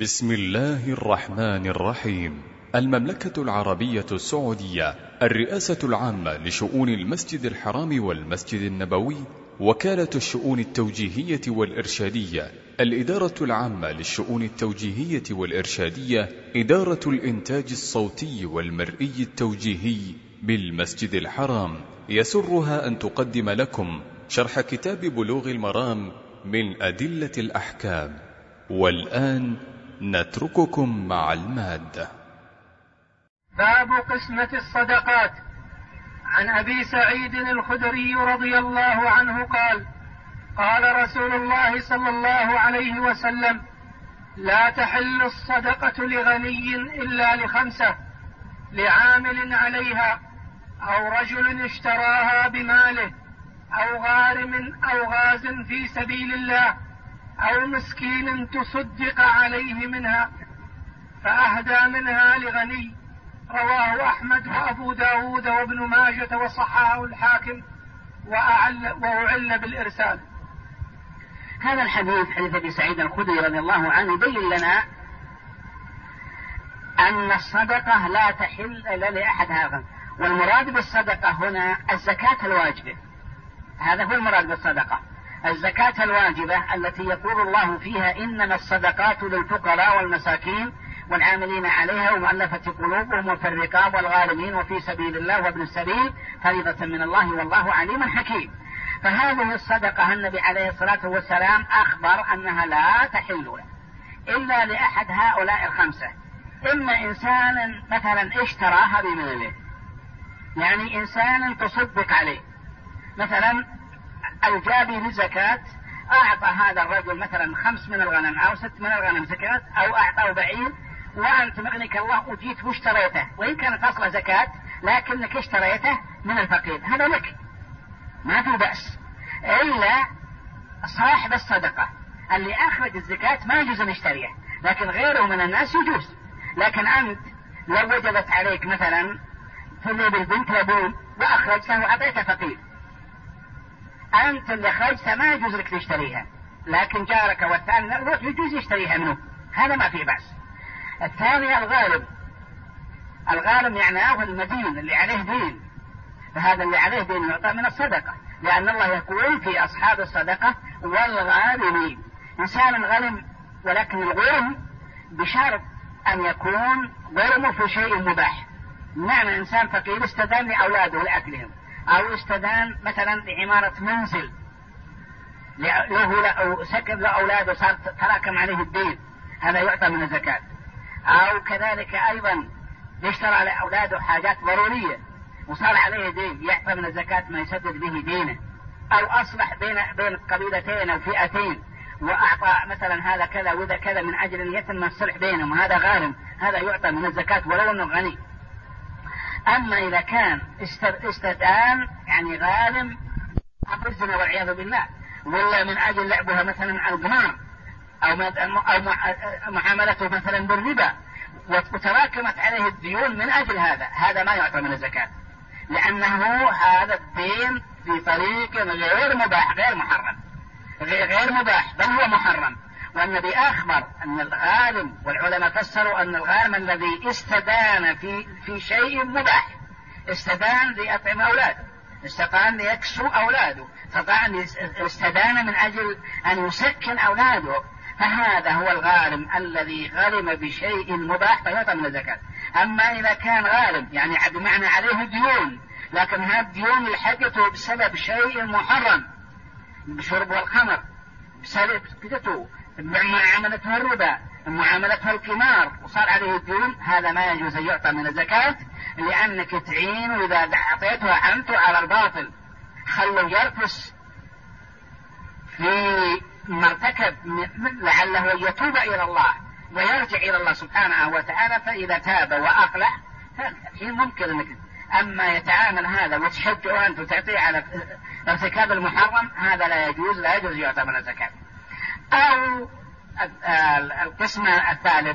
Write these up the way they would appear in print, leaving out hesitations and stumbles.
بسم الله الرحمن الرحيم. المملكة العربية السعودية، الرئاسة العامة لشؤون المسجد الحرام والمسجد النبوي، وكالة الشؤون التوجيهية والإرشادية، الإدارة العامة للشؤون التوجيهية والإرشادية، إدارة الإنتاج الصوتي والمرئي التوجيهي بالمسجد الحرام، يسرها أن تقدم لكم شرح كتاب بلوغ المرام من أدلة الأحكام. والآن نترككم مع المادة. باب قسمة الصدقات. عن أبي سعيد الخدري رضي الله عنه قال: قال رسول الله صلى الله عليه وسلم: لا تحل الصدقة لغني إلا لخمسة: لعامل عليها، أو رجل اشتراها بماله، أو غارم أو غاز في سبيل الله، أو مسكين تصدق عليه منها فأهدى منها لغني. رواه أحمد وأبو داود وابن ماجة وصححه الحاكم وأعل بالإرسال. هذا الحديث حديث أبي سعيد الخدري رضي الله عنه يبين لنا أن الصدقة لا تحل إلا لأحد هذا، والمراد بالصدقة هنا الزكاة الواجبة. هذا هو المراد بالصدقة، الزكاة الواجبة التي يقول الله فيها: إنما الصدقات للفقراء والمساكين والعاملين عليها ومؤلفة قلوبهم وفي الرقاب والغارمين وفي سبيل الله وابن السبيل فريضة من الله والله عليم حكيم. فهذه الصدقة النبي عليه الصلاة والسلام أخبر أنها لا تحل إلا لأحد هؤلاء الخمسة: إما إنسان مثلا اشتراها بماله، يعني إنسان تصدق عليه، مثلا الجابي للزكاة أعطى هذا الرجل مثلا 5 من الغنم أو 6 من الغنم زكاة، أو أعطاه بعير وأنت مغنيك الله وجيت واشتريته، وإن كانت أصله زكاة لكنك اشتريته من الفقير، هذا لك ما في بأس. إلا صاحب الصدقة اللي أخرج الزكاة ما يجوز أن يشتريه، لكن غيره من الناس يجوز. لكن أنت لو وجدت عليك مثلا في بالبنت لبون وأخرجته وأعطيته فقير، أنت اللي خرجت ما يجوز لك تشتريها، لكن جارك والثاني يجوز يشتريها منه، هذا ما فيه بأس. الثاني الغارم يعني المدين اللي عليه دين، فهذا اللي عليه دين يعطى من الصدقة، لأن الله يقول في أصحاب الصدقة: والغارمين. إنسان غرم، ولكن الغرم بشرط أن يكون غرمه في شيء مباح، معنى إنسان فقير استدان لأولاده لأكلهم، أو استدان مثلا لعمارة منزل له سكن لأولاده صار تراكم عليه الدين، هذا يعطى من الزكاة. أو كذلك أيضا يشترى لأولاده حاجات ضرورية وصار عليه دين، يعطى من الزكاة ما يسدد به دينه. أو أصلح بين قبيلتين أو فئتين وأعطى مثلا هذا كذا وذا كذا من أجل أن يتم الصلح بينهم، وهذا غارم، هذا يعطى من الزكاة ولو أنه غني. أما إذا كان استدان يعني غارم أبرزنا والعياذ بالله، ولا من أجل لعبها مثلا على القمار، أو معاملته مثلا بالربا، وتراكمت عليه الديون من أجل هذا ما يعطى من الزكاة، لأنه هذا الدين في طريق غير مباح، غير محرم، غير مباح، بل هو محرم. والنبي أخبر أن الغارم، والعلماء فسروا أن الغارم الذي استدان في شيء مباح، استدان لأطعم أولاده، استدان ليكسو أولاده، استدان من أجل أن يسكن أولاده، فهذا هو الغارم الذي غرم بشيء مباح فيعطى من الزكاة. أما إذا كان غارم يعني بمعنى عليه ديون، لكن هذه الديون لحقته بسبب شيء محرم، بشرب الخمر، بسبب كدته، معاملته الربا، معاملته القمار، وصار عليه الديون، هذا ما يجوز أن يعطى من الزكاة، لأنك تعين إذا أعطيته عنته على الباطل، خلوا يرقص في مرتكب لعله يتوب إلى الله ويرجع إلى الله سبحانه وتعالى، فإذا تاب وأقلع حين ممكن أنك. أما يتعامل هذا وتشجعه أنت وتعطيه على ارتكاب المحرم، هذا لا يجوز يعطى من الزكاة. أو القسم الثالث: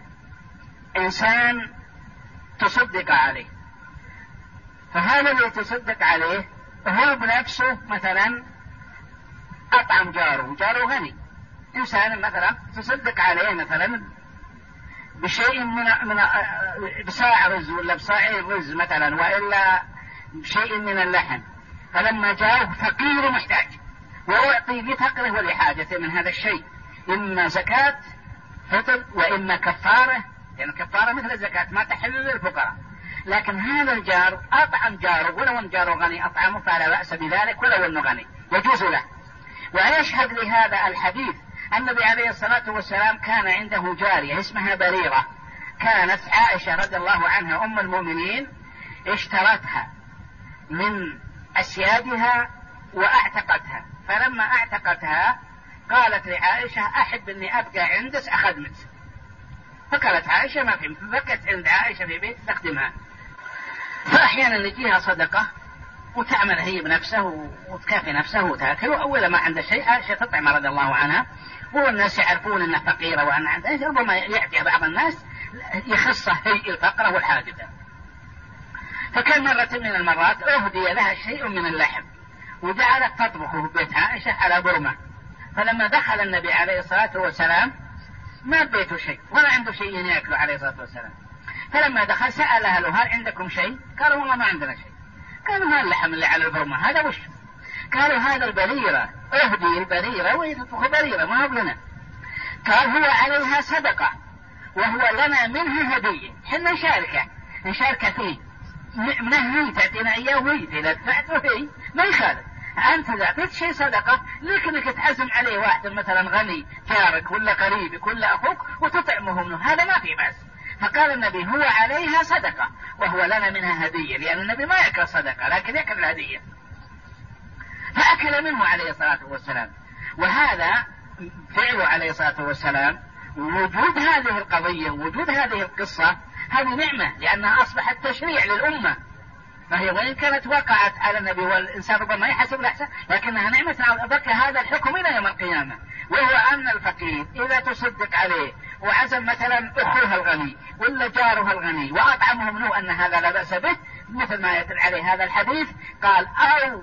إنسان تصدق عليه، فهذا اللي تصدق عليه هو بنفسه مثلا أطعم جاره غني، إنسان مثلا تصدق عليه مثلا بشيء من بصاع رز ولا بصاعين رز مثلا، وإلا بشيء من اللحم، فلما جاءه فقير محتاج ويعطي لفقره ولحاجته من هذا الشيء، إما زكاة فطر وإما كفارة، يعني كفارة مثل الزكاة ما تحل للفقراء. لكن هذا الجار أطعم جاره، ولو أن جاره غني أطعمه فلا بأس بذلك ولو أنه غني، يجوز له. ويشهد لهذا الحديث النبي عليه الصلاة والسلام كان عنده جارية اسمها بريرة، كانت عائشة رضي الله عنها أم المؤمنين اشترتها من أسيادها وأعتقتها، فلما أعتقتها قالت لعائشة أحب أني أبقى عندك أخدمك، فقالت عائشة ما في، فبقت عند عائشة في بيت تخدمها. فأحيانا يجيها صدقة وتعمل هي بنفسه وتكافي نفسه وتأكل، وأول ما عنده شيء عائشة تطعم رضي الله عنها، والناس يعرفون أنها فقيرة وأن عندها، ربما يأتي بعض الناس يخصه هي الفقرة والحاجة. فكان مرة من المرات أهدي لها شيء من اللحم وجعلت تطبخه في بيت عائشة على برمة، فلما دخل النبي عليه الصلاة والسلام ما بيته شيء ولا عنده شيء يأكله عليه الصلاة والسلام، فلما دخل سأل أهله هل عندكم شيء؟ قالوا والله ما عندنا شيء. قالوا ما اللحم اللي على البرمة هذا وش؟ قالوا هذا البريرة، أهدي البريرة ويتطبخ بريرة ما هو لنا. قال هو عليها صدقة وهو لنا منها هدية، حنا نشاركه فيه، منه هي تعطينا إياه وهي إذا دفعته هي ما يخالف. أنت إذا أعطيت شيء صدقة لكنك تعزم عليه واحد مثلا غني جارك ولا قريبك ولا أخوك وتطعمه منه، هذا ما في بأس. فقال النبي هو عليها صدقة وهو لنا منها هدية، لأن النبي ما يأكل صدقة لكن يأكل الهدية، فأكل منه عليه الصلاة والسلام. وهذا فعله عليه الصلاة والسلام، وجود هذه القضية ووجود هذه القصة هذه نعمة، لأنها أصبحت تشريع للأمة، فهي وإن كانت وقعت على النبي والإنسان ربما يحسب الأحسن، لكنها نعمة بقي هذا الحكم إلى يوم القيامة، وهو أن الفقير إذا تصدق عليه وعزم مثلا أخوها الغني ولا جارها الغني وأطعمه منه أن هذا لا بأس به، مثل ما يدل عليه هذا الحديث، قال أو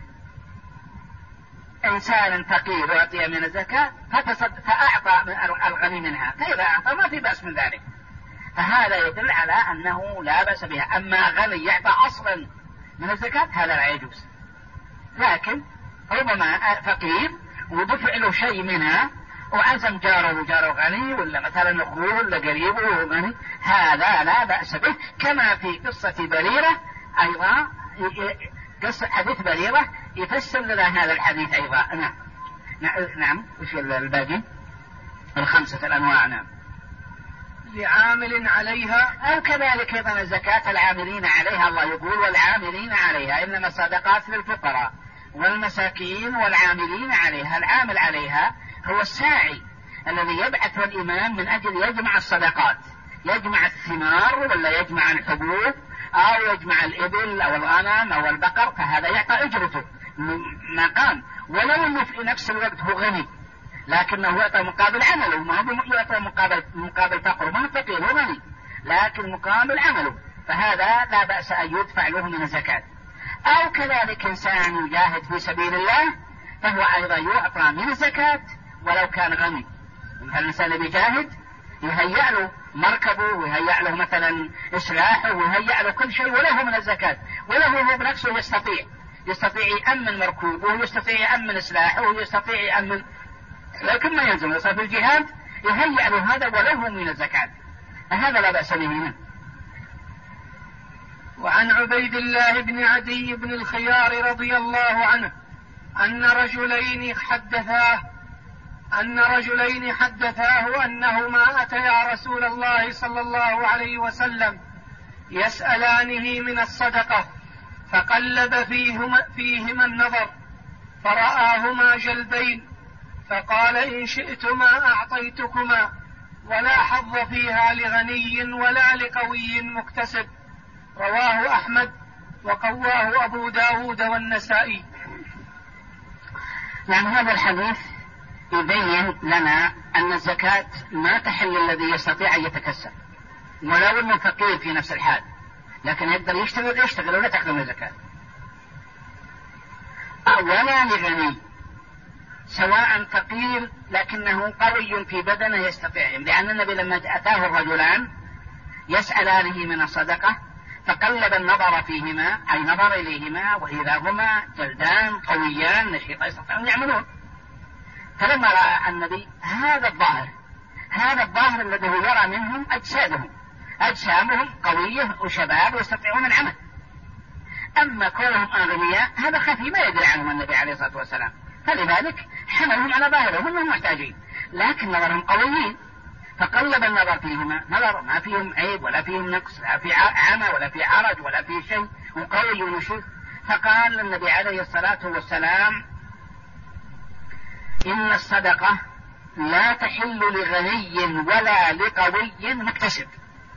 إنسان فقير يعطي من الزكاة فأعطى من الغني منها، فإذا أعطى ما في بأس من ذلك، فهذا يدل على أنه لا بأس بها. أما غني يعطى أصلا من الزكاة هذا لا يجوز، لكن ربما فقير ودفع له شيء منها وعزم جاره غني ولا مثلا أخوه ولا قريبه غني، هذا لا بأس به، كما في قصة بريرة أيضا، قصة حديث بريرة يفسر لنا هذا الحديث أيضا. نعم وش الباقي؟ الخمسة الأنواع. نعم. لعامل عليها، أو كذلك أيضا الزكاة العاملين عليها، الله يقول والعاملين عليها، إنما الصدقات للفقراء والمساكين والعاملين عليها. العامل عليها هو الساعي الذي يبعث الإمام من أجل يجمع الصدقات، يجمع الثمار ولا يجمع الحبوب أو يجمع الإبل أو الغنم أو البقر، فهذا يعطى أجرته مقام، ولو أنه في نفس الوقت هو غني لكنه يعطى مقابل عمله، ما هو يعطى مقابل فقر، ما هو فقير هو غني لكن مقابل عمله، فهذا لا بأس أن يدفع له من الزكاة. أو كذلك إنسان يجاهد في سبيل الله فهو أيضا يعطى من الزكاة ولو كان غني. مثل الإنسان بيجاهد يهيأ له مركبه ويهيأ له مثلا إصلاحه ويهيأ له كل شيء وله من الزكاة، وله هو بنفسه يستطيع يأمن مركوبه ويستطيع يأمن إصلاحه ويستطيع يأمن، لكن ما يلزم يصير في الجهاد يهيأ له هذا وله من الزكاة، هذا لا بأس به. وعن عبيد الله بن عدي بن الخيار رضي الله عنه أن رجلين حدثاه أنهما أتيا رسول الله صلى الله عليه وسلم يسألانه من الصدقة، فقلب فيهما النظر فرآهما جلدين، فقال إن شئتما أعطيتكما، ولا حظ فيها لغني ولا لقوي مكتسب. رواه أحمد وقواه أبو داود والنسائي. يعني هذا الحديث يبين لنا أن الزكاة ما تحل الذي يستطيع أن يتكسب ولو أنه فقير في نفس الحال، لكن يقدر يشتغل ولا تحرم الزكاة. ولا لغني سواء فقير لكنه قوي في بدنه يستطيع، لأن النبي لما أتاه الرجلان يسألانه من الصدقة فقلب النظر فيهما، أي نظر إليهما وإذا هما جلدان قويان نشيطان يستطيعون يعملون. فلما رأى النبي هذا الظاهر الذي يرى منهم أجسامهم قوية وشباب ويستطيعون العمل، أما كونهم أغنياء هذا خفي ما يدري عنهم النبي عليه الصلاة والسلام، فلذلك حملهم على ظاهرهم أنهم محتاجين، لكن نظرهم قويين فقلب النظر فيهما نظر ما فيهم عيب ولا فيهم نقص، لا في عمى ولا في عرج ولا في شيء، وقوي ونشيط. فقال للنبي عليه الصلاة والسلام إن الصدقة لا تحل لغني ولا لقوي مكتسب.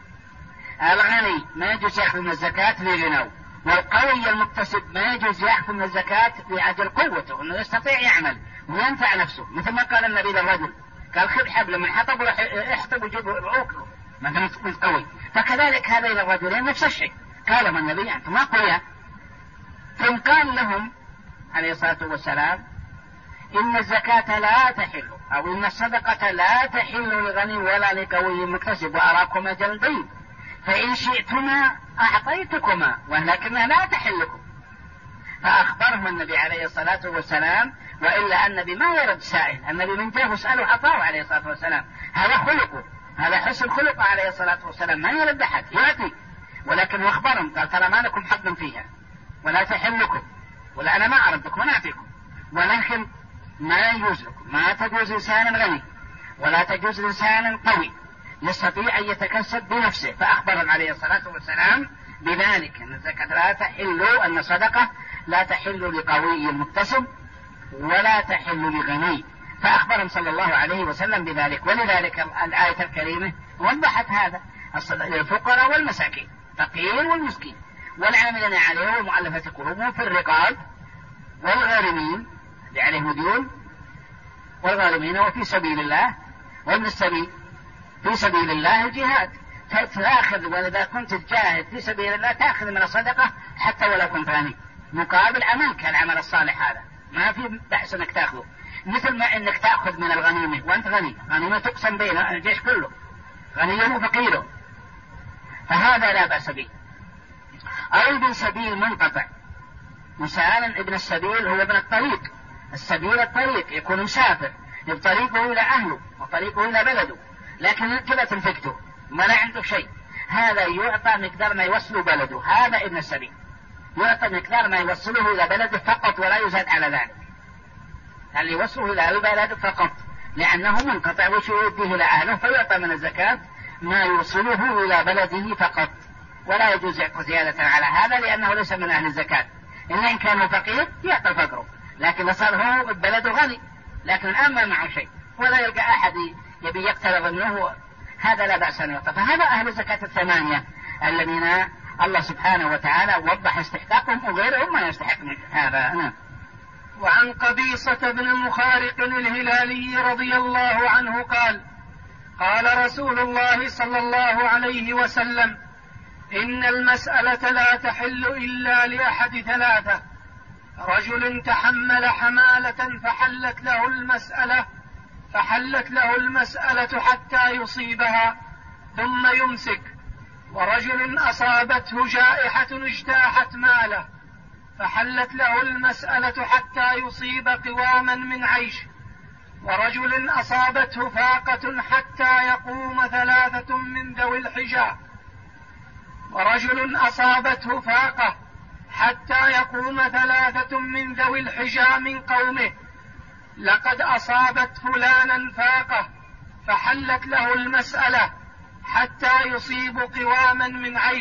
الغني ما يجوز يأخذ من الزكاة لغنو، والقوي المكتسب ما يجوز يأخذ من الزكاة لأجل قوته أنه يستطيع يعمل وينفع نفسه، مثل ما قال النبي للرجل قال خذ حبل من حطب واحطب وجيب عوكله ما كان قوي، فكذلك هذين الرجلين نفس الشيء. قال من النبي أنتم أقوياء، ثم قال لهم عليه الصلاة والسلام إن الزكاة لا تحل أو إن الصدقة لا تحل لغني ولا لقوي مكتسب وأراكما جلدين، فإن شئتما أعطيتكما ولكنها لا تحلكم. فأخبرهم النبي عليه الصلاة والسلام، وإلا النبي ما يرد سائل، النبي من جاه سأله عطاه عليه الصلاة والسلام، هذا خلقه، هذا حسن خلقه عليه الصلاة والسلام، ما يرد أحد يأتي، ولكن أخبرهم قال ترى ما لكم حظ فيها ولا تحلكم ولا أنا ما أردكم ولا أعطيكم، ولكن ما يجوز لكم، ما تجوز إنسان غني ولا تجوز إنسان قوي يستطيع أن يتكسب بنفسه. فأخبرهم عليه الصلاة والسلام بذلك أن الزكاة لا تحل، أن الصدقة لا تحل لقوي مكتسب ولا تحل لغني، فأخبرهم صلى الله عليه وسلم بذلك. ولذلك الآية الكريمة وضحت هذا للفقراء والمساكين، فقير والمسكين والعاملين عليه والمؤلفة قلوبهم في الرقاب والغارمين عليهم ديون والغارمين وفي سبيل الله وابن السبيل. في سبيل الله الجهاد تأخذ، وإذا كنت تجاهد في سبيل الله تأخذ من الصدقة حتى ولو كنت غني مقابل عملك العمل الصالح، هذا ما في بأس انك تأخذه، مثل ما انك تأخذ من الغنيمة وانت غني، غنيمة تقسم بين الجيش كله غنيه وفقيره، فهذا لا بأس به. أو ابن سبيل منقطع، مثلا ابن السبيل هو ابن الطريق، السبيل الطريق يكون مسافر بطريقه إلى أهله وطريقه إلى بلده، لكن كذا تنفقته ما لا عنده شيء، هذا يعطى مقدار ما يوصله بلده، هذا ابن السبيل يعطى مقدار ما يوصله إلى بلده فقط ولا يزاد على ذلك، اللي يوصله إلى بلده فقط لأنه منقطع وشيوده إلى أهله، فيعطى من الزكاة ما يوصله إلى بلده فقط، ولا يجوز يعطى زيادة على هذا لأنه ليس من أهل الزكاة، إلا إن كان فقير يعطى فقره، لكن صار هو بلده غني لكن الآن ما معه شيء ولا يلقى أحد يبي يقترض منه، هذا لا بأس أن يعطى. فهذا أهل الزكاة الثمانية الذين الله سبحانه وتعالى وضح استحقاقهم وغيرهم ما يستحق من هذا. وعن قبيصة بن مخارق الهلالي رضي الله عنه قال قال رسول الله صلى الله عليه وسلم إن المسألة لا تحل إلا لأحد ثلاثة: رجل تحمل حمالة فحلت له المسألة حتى يصيبها ثم يمسك، ورجل أصابته جائحة اجتاحت ماله فحلت له المسألة حتى يصيب قواما من عيش، ورجل أصابته فاقة حتى يقوم ثلاثة من ذوي الحجة، ورجل أصابته فاقة حتى يقوم ثلاثة من ذوي الحجة من قومه لقد أصابت فلانا فاقة فحلت له المسألة حتى يصيب قواما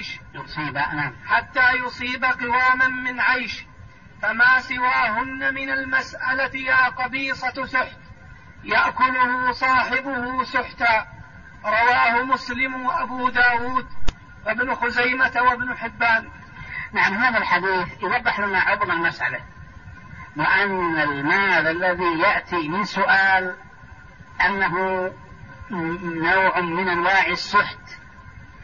من عيش فما سواهن من المسألة يا قبيصة سحت يأكله صاحبه سحتا. رواه مسلم وأبو داود وابن خزيمة وابن حبان. نعم، هذا الحديث يوضح لنا عظم المسألة، وأن المال الذي يأتي من سؤال أنه نوع من أنواع السحت،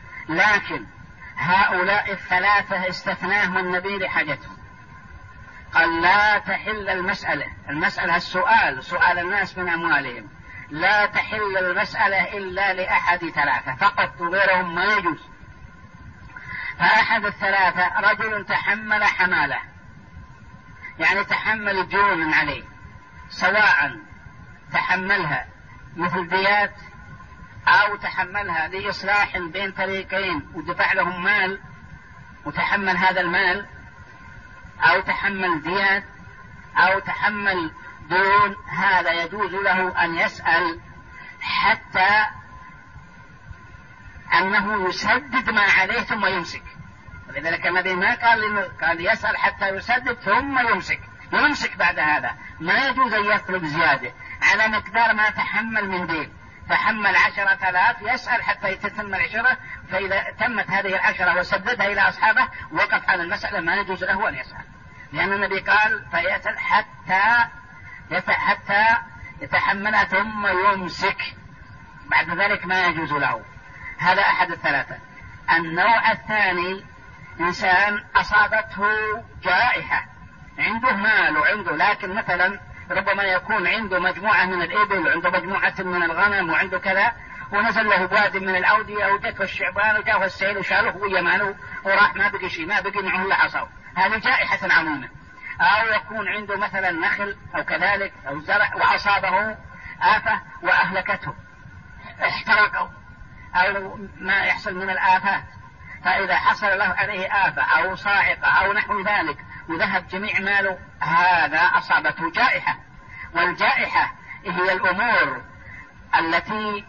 لكن هؤلاء الثلاثة استثناهم النبي لحاجتهم، قال لا تحل المسألة سؤال الناس من أموالهم، لا تحل المسألة إلا لأحد ثلاثة فقط، غيرهم ما يجوز. فأحد الثلاثة رجل تحمل حمالة، يعني تحمل ديون عليه، سواء تحملها مثل ديات أو تحملها لإصلاح بين طريقين ودفع لهم مال وتحمل هذا المال، أو تحمل ديات أو تحمل دون، هذا يجوز له أن يسأل حتى أنه يسدد ما عليه ثم يمسك. ولذلك النبي ما قال يسأل حتى يسدد ثم يمسك بعد هذا. ما يجوز أن يطلب زيادة على مقدار ما تحمل من دين. تحمل 10,000 يسأل حتى تتم 10، فإذا تمت هذه 10 وسددها إلى أصحابه وقف على المسألة، ما يجوز له أن يسأل، لأن النبي قال فيسأل حتى يتحملها ثم يمسك، بعد ذلك ما يجوز له. هذا أحد الثلاثة. النوع الثاني إنسان أصابته جائحة، عنده مال وعنده، لكن مثلا ربما يكون عنده مجموعة من الإبل وعنده مجموعة من الغنم وعنده كذا، ونزل له واد من الأودية وجته الشعبان وجاءه السيل وشاله ويمانه وراح، ما بقي شيء، ما بقي معه إلا عصاه، هذه جائحة عموما. أو يكون عنده مثلا نخل أو كذلك أو زرع وأصابه آفة وأهلكته، احترقوا أو ما يحصل من الآفات. فإذا حصل له عليه آفة أو صاعقة أو نحو ذلك وذهب جميع ماله، هذا أصابته جائحة. والجائحة هي الأمور التي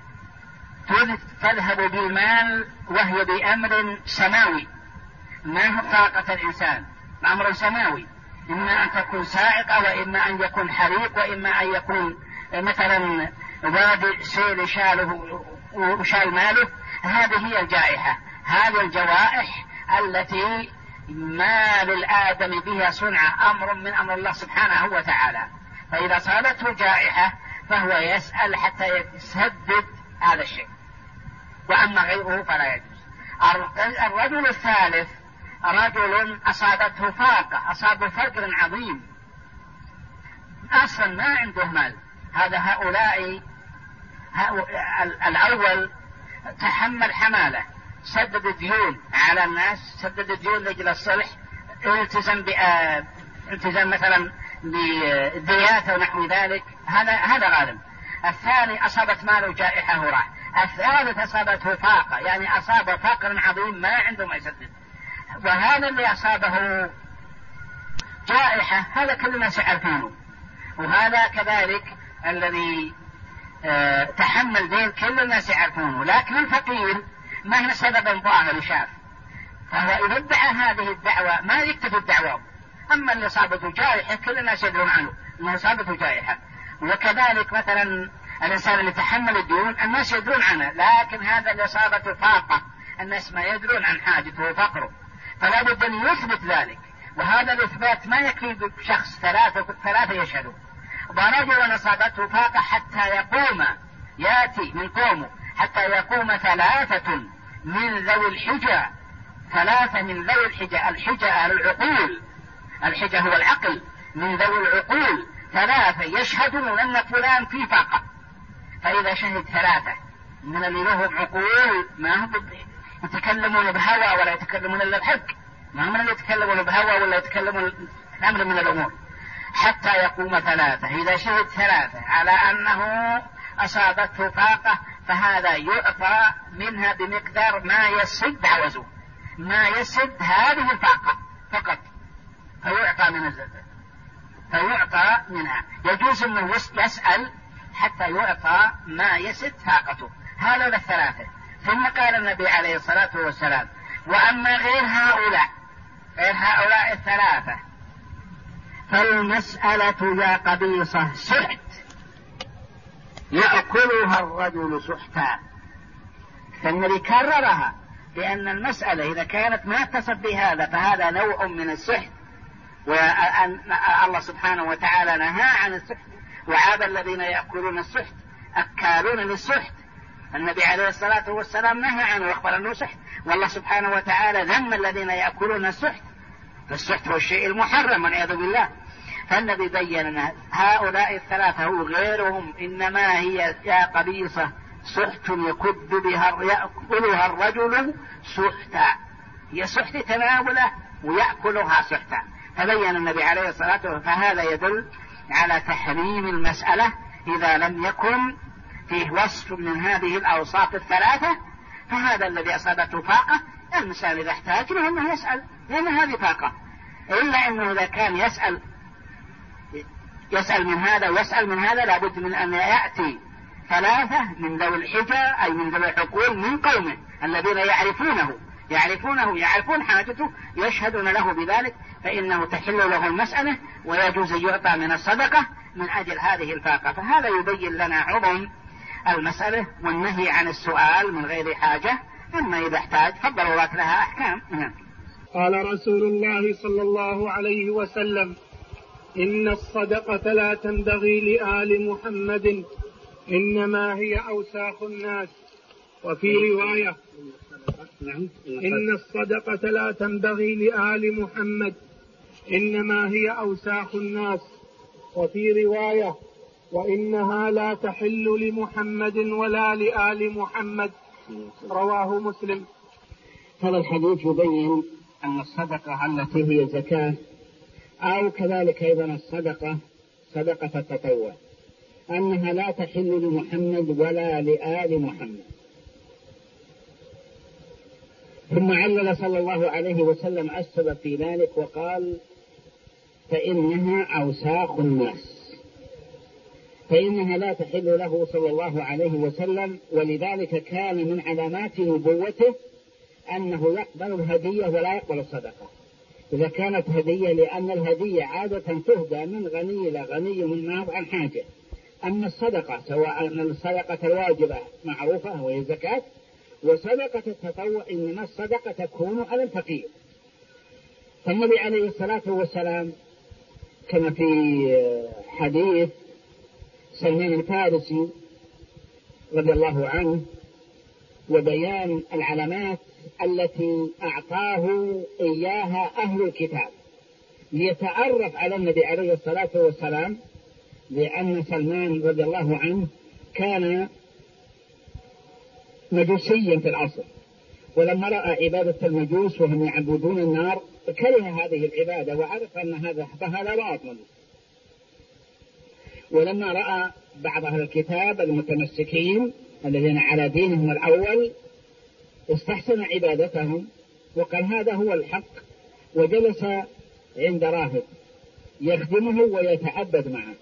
تذهب بالمال وهي بأمر سماوي، ما هو طاقة الإنسان، أمر سماوي، إما أن تكون صاعقة وإما أن يكون حريق وإما أن يكون مثلا وادي سيل شاله وشال ماله. هذه هي الجائحة. هذه الجوائح التي ما للآدم بها صنع، أمر من أمر الله سبحانه وتعالى. فإذا صارته جائحة فهو يسأل حتى يسدد هذا الشيء، وأما غيره فلا يجوز. الرجل الثالث رجل أصابته فاقة، أصابه فقر عظيم، أصلا ما عنده مال. هؤلاء الأول تحمل حمالة، سدد ديون على الناس، سدد ديون لأجل الصلح، التزم مثلا بديات ونحو ذلك، هذا غالب. الثاني أصابت ماله جائحة وراح. الثالث أصابته فاقة، يعني أصاب فقر عظيم ما عنده ما يسدد. وهذا اللي أصابه جائحة هذا كل الناس يعرفونه، وهذا كذلك الذي تحمل دين كل الناس يعرفونه. لكن الفقير ما هي سببا ظاهر شاف، فهو إذا ادعى هذه الدعوة ما يكتفي الدعوة. أما اللي صابته جائحة كل الناس يدرون عنه أنه صابته جائحة. وكذلك مثلا الإنسان اللي تحمل الديون الناس يدرون عنه، لكن هذا اللي صابته فاقة الناس ما يدرون عن حاجته وفقره، فلا بد أن يثبت ذلك. وهذا الإثبات ما يكفي بشخص ثلاثة يشهدوا. ورجل أصابته فاقة حتى يقوم، يأتي من قومه حتى يقوم 3 من ذوي الحجة، 3 من ذوي الحجة. الحجة العقول، الحجة هو العقل، من ذوي العقول 3 يشهدون أن فلان في فاقة. فإذا شهد 3 من اللي لهم عقول ما هم يتكلمون بهوى ولا يتكلمون إلا الحق، ما هم اللي يتكلمون بهوى ولا يتكلمون الأمر من الأمور، حتى يقوم 3. إذا شهد 3 على أنه أصابته فاقة فهذا يعطى منها بمقدار ما يسد عوزه، ما يسد هذه الفاقة فقط، فيعطى من الزكاة، فيعطى منها. يجوز أنه يسأل حتى يعطى ما يسد فاقته. هذا 3. ثم قال النبي عليه الصلاة والسلام: وأما غير هؤلاء 3 فالمسألة يا قبيصة سحت يأكلها الرجل سحتا. فالنبي كررها، لأن المسألة إذا كانت ما اتصف بهذا فهذا نوع من السحت، والله سبحانه وتعالى نهى عن السحت، وعاب الذين يأكلون السحت أكالون للسحت. النبي عليه الصلاة والسلام نهى عنه وأخبر أنه سحت، والله سبحانه وتعالى ذم الذين يأكلون السحت فالسحت هو الشيء المحرم والعياذ بالله. فالنبي بين أن هؤلاء الثلاثة وغيرهم إنما هي يا قبيصة سحت يأكلها الرجل سحتا، هي سحت تناوله ويأكلها سحتا. فبين النبي عليه الصلاة والسلام، فهذا يدل على تحريم المسألة إذا لم يكن فيه وصف من هذه الأوصاف الثلاثة. فهذا الذي أصابته فاقة الإنسان إذا احتاج له أنه يسأل، لأن هذه فاقة. إلا أنه إذا كان يسأل من هذا ويسأل من هذا، لابد من أن يأتي ثلاثة من ذوي الحجة، أي من ذوي العقول من قومه الذين يعرفون حاجته، يشهدون له بذلك، فإنه تحل له المسألة ويجوز أن يعطى من الصدقة من أجل هذه الفاقة. فهذا يبين لنا عظم المسألة والنهي عن السؤال من غير حاجة. أما إذا احتاج فالضرورات لها أحكام. قال رسول الله صلى الله عليه وسلم: إن الصدقة لا تنبغي لآل محمد، إنما هي أوساخ الناس. وفي رواية: إن الصدقة لا تنبغي لآل محمد، إنما هي أوساخ الناس. وفي رواية: وإنها لا تحل لمحمد ولا لآل محمد. رواه مسلم. هذا الحديث يبين أن الصدقة التي هي زكاة، أو كذلك أيضا الصدقة صدقة التطوع، أنها لا تحل لمحمد ولا لآل محمد. ثم علل صلى الله عليه وسلم السبب في ذلك وقال: فإنها أوساخ الناس، فإنها لا تحل له صلى الله عليه وسلم. ولذلك كان من علامات نبوته أنه يقبل الهدية ولا يقبل الصدقة إذا كانت هدية، لأن الهدية عادة تهدى من غني إلى غني من معه عن حاجة. أما الصدقة، سواء الصدقة الواجبة معروفة وهي الزكاة، وصدقة التطوع إنما الصدقة تكون على الفقير. فالنبي عليه الصلاة والسلام كما في حديث سلمان الفارسي رضي الله عنه، وبيان العلامات التي أعطاه إياها أهل الكتاب ليتعرف على النبي عليه الصلاة والسلام، لأن سلمان رضي الله عنه كان مجوسيا في الأصل، ولما رأى عبادة المجوس وهم يعبدون النار كره هذه العبادة وعرف أن هذا باطل. ولما رأى بعض أهل الكتاب المتمسكين الذين على دينهم الأول استحسن عبادتهم وقال هذا هو الحق، وجلس عند راهب يخدمه ويتعبد معه.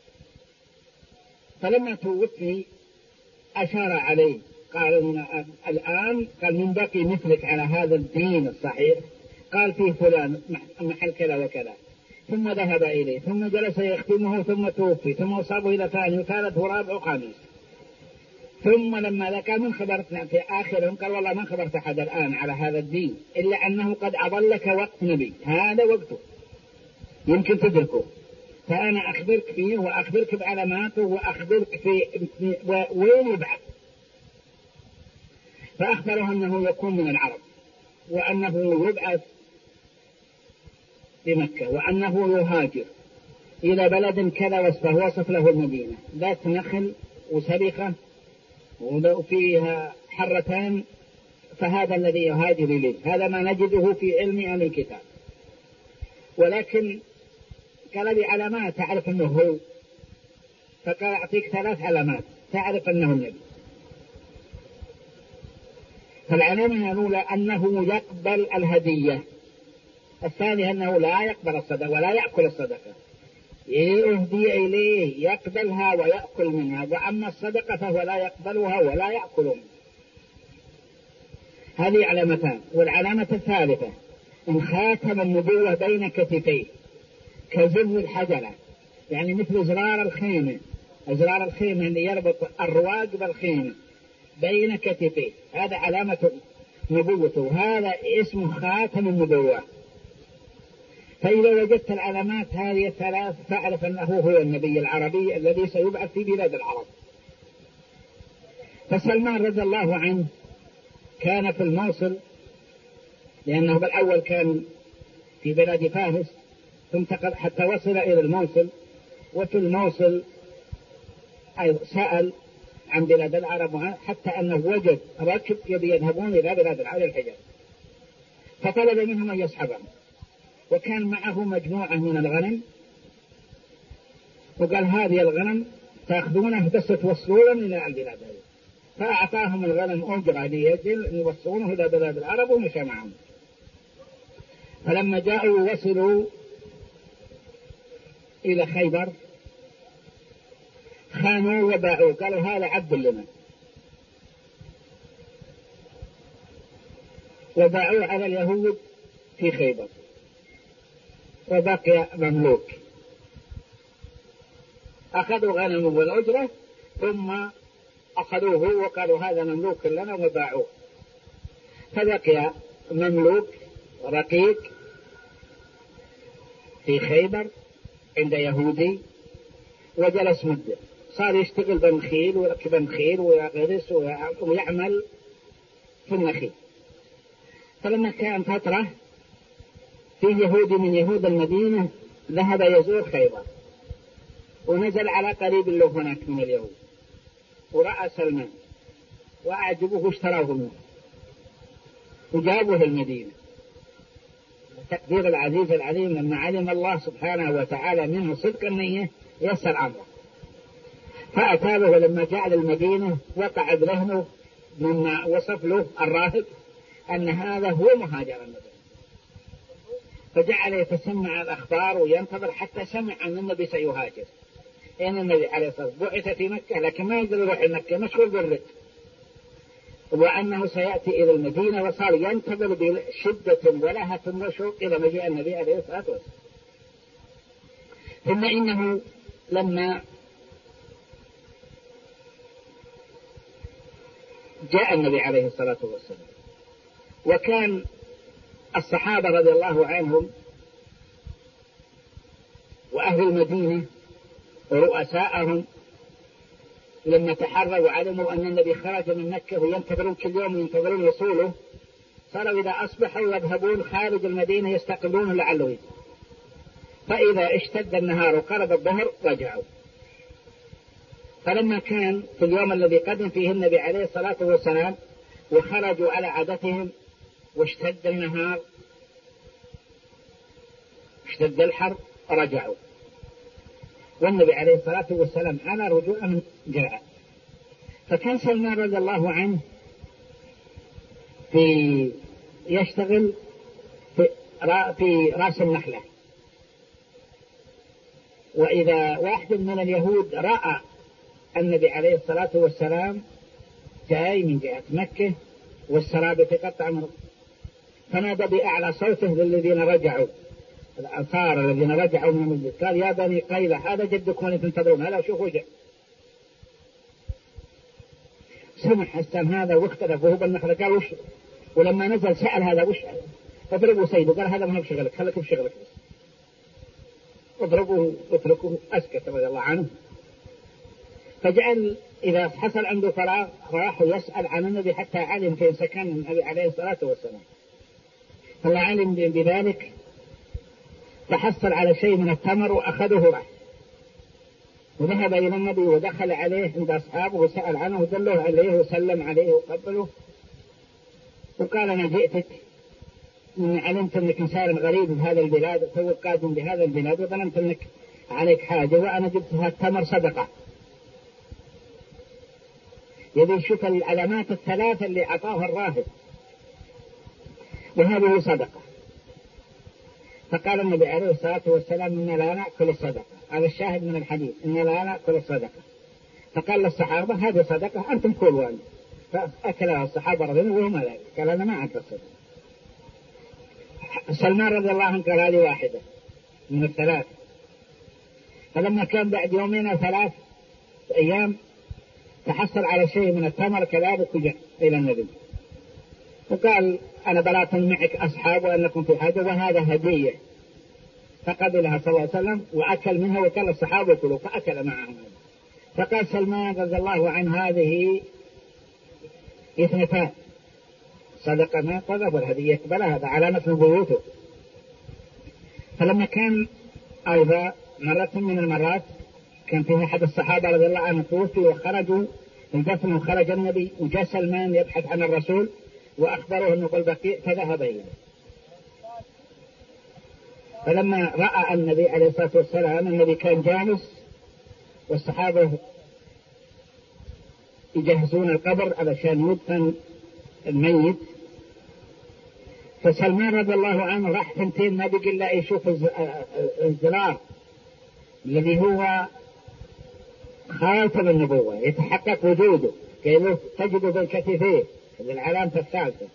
فلما توفي أشار عليه قال: الآن قال من بقي مثلك على هذا الدين الصحيح؟ قال: فيه فلان محل كذا وكذا. ثم ذهب إليه، ثم جلس يخدمه، ثم توفي، ثم أصابه إلى ثاني وثالث ورابع وخامس. ثم لما ذكر من خبرتنا في آخرهم قال: والله ما خبرت أحد الآن على هذا الدين إلا أنه قد أضلك وقت نبي، هذا وقته يمكن تدركه، فأنا أخبرك فيه وأخبرك بعلاماته وأخبرك في وين يبعث. فأخبره أنه يكون من العرب، وأنه يبعث بمكة، وأنه يهاجر إلى بلد كذا وصف له المدينة ذات نخل وسبخة وفيها حرتان، فهذا الذي يهاجر إليه. هذا ما نجده في علم أهل الكتاب. ولكن قال لي علامات تعرف أنه هو، فقال: أعطيك 3 علامات تعرف أنه النبي. فالعلامة الأولى أنه يقبل الهدية، الثانية أنه لا يقبل الصدقة ولا يأكل الصدقة، يهدي إليه يقبلها ويأكل منها، وأما الصدقة فهو لا يقبلها ولا يأكل منها. هذه علامتان. والعلامة الثالثة إن خاتم النبوة بين كتفيه كزر الحجرة، يعني مثل زرار الخيمة اللي يربط الرواق بالخيمة بين كتفيه، هذا علامة نبوته، هذا اسمه خاتم النبوة. فإذا وجدت العلامات هذه الثلاث فاعرف أنه هو النبي العربي الذي سيبعث في بلاد العرب. فسلمان رضي الله عنه كان في الموصل، لأنه بالأول كان في بلاد فارس، فانتقل حتى وصل إلى الموصل، وفي الموصل سأل عن بلاد العرب حتى أنه وجد ركب يذهبون إلى بلاد العرب الحجاز، فطلب منهم أن يصحبهم، وكان معه مجموعة من الغنم، وقال هذه الغنم تأخذونها بس توصلون إلى البلاد هذه، فأعطاهم الغنم أجرة ليجل أن يوصلونه إلى بلاد العرب ومشى معهم. فلما جاءوا وصلوا إلى خيبر خانوا وباعوا، قالوا هذا عبد لنا، وباعوا على اليهود في خيبر، وبقي مملوك. أخذوا غنمه والأجرة ثم أخذوه وقالوا هذا مملوك لنا وباعوه، فبقي مملوك رقيق في خيبر عند يهودي، وجلس مدة، صار يشتغل بالنخيل ويركب النخيل ويغرس ويعمل في النخيل. فلما كان فترة في يهودي من يهود المدينة ذهب يزور خيبر، ونزل على قريب له هناك من اليهود، ورأى سلمان وأعجبه واشتراه منه وجابه المدينة. تقدير العزيز العليم لما علم الله سبحانه وتعالى منه صدق النية يسر أمره، فأتى له. ولما جاء للمدينة وقع برهنه مما وصف له الراهب أن هذا هو مهاجر المدينة، فجعل يتسمع الأخبار وينتظر حتى سمع أن النبي سيهاجر. إن النبي عليه الصلاة والسلام بعث في مكة لكن ما يقدر يروح مكة، مشغول بالرد، وأنه سيأتي إلى المدينة، وصار ينتظر بشدة ولهة وشوق إلى مجيء النبي عليه الصلاة والسلام. ثم إنه لما جاء النبي عليه الصلاة والسلام وكان الصحابة رضي الله عنهم وأهل المدينة ورؤساءهم لما تحروا وعلموا أن النبي خرج من مكة وينتظرون كل يوم ينتظرون وصوله، صاروا إذا أصبحوا يذهبون خارج المدينة يستقبلونه لعله يجي، فإذا اشتد النهار وقرب الظهر رجعوا. فلما كان في اليوم الذي قدم فيه النبي عليه الصلاة والسلام وخرجوا على عادتهم واشتد النهار اشتد الحر رجعوا، والنبي عليه الصلاة والسلام على رجوعهم جاء. فكان سلمان رضي الله عنه يشتغل في رأس النخلة، وإذا واحد من اليهود رأى النبي عليه الصلاة والسلام جاي من جهة مكة والسراب تقطع منه، فنادى بأعلى صوته للذين رجعوا الأنصار الذين رجعوا من المسجد، قال يا بني قيلة هذا جدكم اللي تنتظرون، هلا شوفوا جاء. سمع حسان هذا واختلف وهو بالنخلة، قال وش، ولما نزل سأل هذا وش، فضربوا سيده قال هذا ما هو بشغلك، خلك بشغلك بس، اضربوه اتركوه، أسكت رضي الله عنه. فجعل إذا حصل عنده فراغ راح يسأل عن النبي حتى علم في سكن النبي عليه الصلاة والسلام، فلا علم بذلك تحصل على شيء من التمر وأخذه راح وذهب إلى النبي ودخل عليه عند أصحابه وسأل عنه ودله عليه وسلم عليه وقبله، وقال أنا جئتك إني علمت أنك إنسان غريب بهذا البلاد، تو قادم بهذا البلاد، وظننت أنك عليك حاجة، وأنا جبت هذا التمر صدقة. يبي شوف العلامات الثلاثة اللي أعطاها الراهب، وهذه صدقة. فقال النبي عليه الصلاة والسلام إن لا نأكل الصدقة، هذا الشاهد من الحديث، إن لا نأكل الصدقة. فقال للصحابة هذه صدقة أنتم كلوا، فأكلها الصحابة رضي الله عنهم، قال أنا ما أكل الصدقة. سلمان رضي الله عنه قال هذه واحدة من الثلاث. فلما كان بعد يومين أو 3 أيام تحصل على شيء من التمر كذلك وجاء إلى النبي وقال أنا بلاطن معك أصحاب وأنكم في حاجة وهذا هدية، فقبلها صلى الله عليه وسلم وأكل منها وكل الصحابة كلوا فأكل معهم. فقال سلمان رضي الله عنه هذه 2 صدقة ما قذف والهدية يقبلها، هذا علامة من بيوته. فلما كان أيضا مرة من المرات كان فيها أحد الصحابة رضي الله عنه توفي وخرجوا الدفن وخرج النبي وجاء سلمان يبحث عن الرسول وأخبره أنه قل بقيء فذهب إليه. فلما رأى النبي عليه الصلاة والسلام النبي كان جالس والصحابة يجهزون القبر علشان يدفن الميت، فسلمان رضي الله عنه راح ثنتين ما بقي إلا يشوف الزرار الذي هو خاتم النبوة يتحقق وجوده كي تجد بالكتفين العلامة الثالثة،